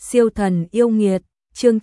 Siêu thần yêu nghiệt, chương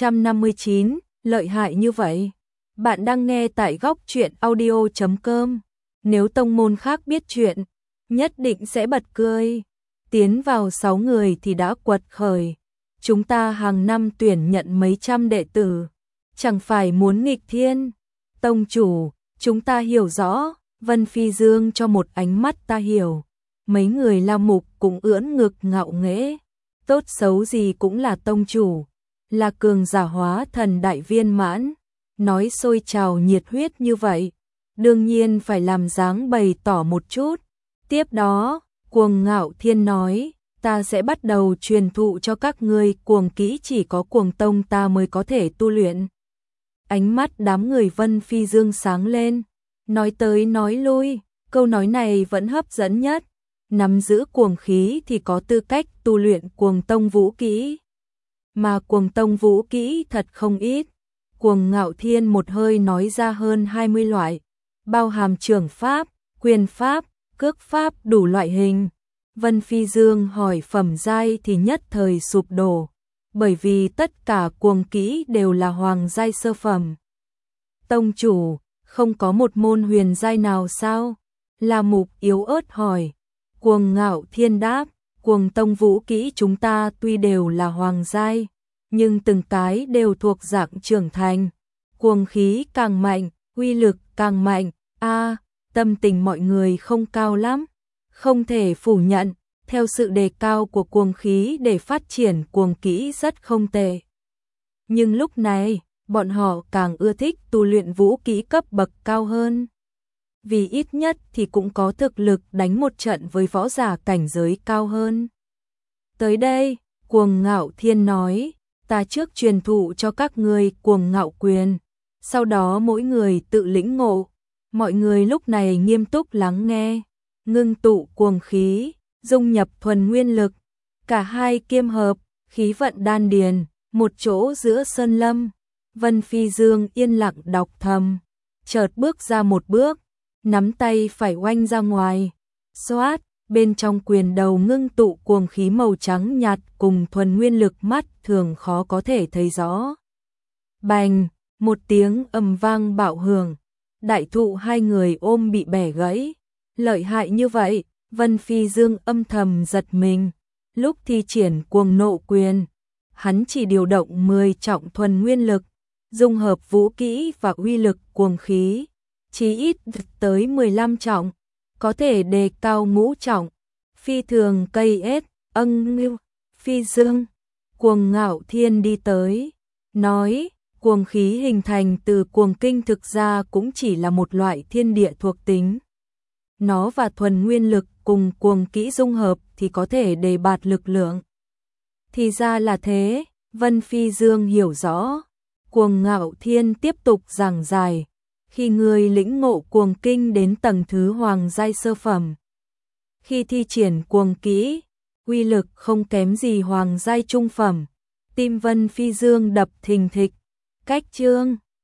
959, lợi hại như vậy. Bạn đang nghe tại góc truyện audio.com. Nếu tông môn khác biết chuyện, nhất định sẽ bật cười. Tiến vào 6 người thì đã quật khởi. Chúng ta hàng năm tuyển nhận mấy trăm đệ tử. Chẳng phải muốn nghịch thiên. Tông chủ, chúng ta hiểu rõ. Vân Phi Dương cho một ánh mắt ta hiểu. Mấy người La Mục cũng ưỡn ngực ngạo nghễ. Tốt xấu gì cũng là tông chủ, là cường giả hóa thần đại viên mãn, nói sôi trào nhiệt huyết như vậy, đương nhiên phải làm dáng bày tỏ một chút. Tiếp đó, Cuồng Ngạo Thiên nói, ta sẽ bắt đầu truyền thụ cho các ngươi cuồng kỹ chỉ có cuồng tông ta mới có thể tu luyện. Ánh mắt đám người Vân Phi Dương sáng lên, nói tới nói lui, câu nói này vẫn hấp dẫn nhất. Nắm giữ cuồng khí thì có tư cách tu luyện cuồng tông vũ kỹ. Mà cuồng tông vũ kỹ thật không ít. Cuồng Ngạo Thiên một hơi nói ra hơn 20 loại, bao hàm trưởng pháp, quyền pháp, cước pháp đủ loại hình. Vân Phi Dương hỏi phẩm giai thì nhất thời sụp đổ, bởi vì tất cả cuồng kỹ đều là hoàng giai sơ phẩm. Tông chủ, không có một môn huyền giai nào sao? La Mục yếu ớt hỏi. Cuồng Ngạo Thiên đáp, cuồng tông vũ kỹ chúng ta tuy đều là hoàng giai, nhưng từng cái đều thuộc dạng trưởng thành. Cuồng khí càng mạnh, uy lực càng mạnh. Tâm tình mọi người không cao lắm. Không thể phủ nhận, theo sự đề cao của cuồng khí để phát triển cuồng kỹ rất không tệ. Nhưng lúc này, bọn họ càng ưa thích tu luyện vũ kỹ cấp bậc cao hơn. Vì ít nhất thì cũng có thực lực đánh một trận với võ giả cảnh giới cao hơn. Tới đây, Cuồng Ngạo Thiên nói, ta trước truyền thụ cho các ngươi Cuồng Ngạo Quyền, sau đó mỗi người tự lĩnh ngộ. Mọi người lúc này nghiêm túc lắng nghe, ngưng tụ cuồng khí, dung nhập thuần nguyên lực, cả hai kiêm hợp, khí vận đan điền, một chỗ giữa sơn lâm. Vân Phi Dương yên lặng đọc thầm, chợt bước ra một bước, nắm tay phải oanh ra ngoài. Xoát, bên trong quyền đầu ngưng tụ cuồng khí màu trắng nhạt cùng thuần nguyên lực mắt thường khó có thể thấy rõ. Bành, một tiếng ầm vang bạo hưởng, đại thụ hai người ôm bị bẻ gãy. Lợi hại như vậy, Vân Phi Dương âm thầm giật mình. Lúc thi triển cuồng nộ quyền, hắn chỉ điều động 10 trọng thuần nguyên lực, dung hợp vũ kỹ và uy lực cuồng khí, chí ít tới 15 trọng, có thể đề cao ngũ trọng. Phi thường cây ết, ngưu, Phi Dương. Cuồng Ngạo Thiên đi tới, nói, cuồng khí hình thành từ cuồng kinh thực ra cũng chỉ là một loại thiên địa thuộc tính. Nó và thuần nguyên lực cùng cuồng kỹ dung hợp thì có thể đề bạt lực lượng. Thì ra là thế, Vân Phi Dương hiểu rõ. Cuồng Ngạo Thiên tiếp tục giảng giải. Khi người lĩnh ngộ cuồng kinh đến tầng thứ hoàng giai sơ phẩm, khi thi triển cuồng kỹ, uy lực không kém gì hoàng giai trung phẩm. Tim Vân Phi Dương đập thình thịch. Cách chương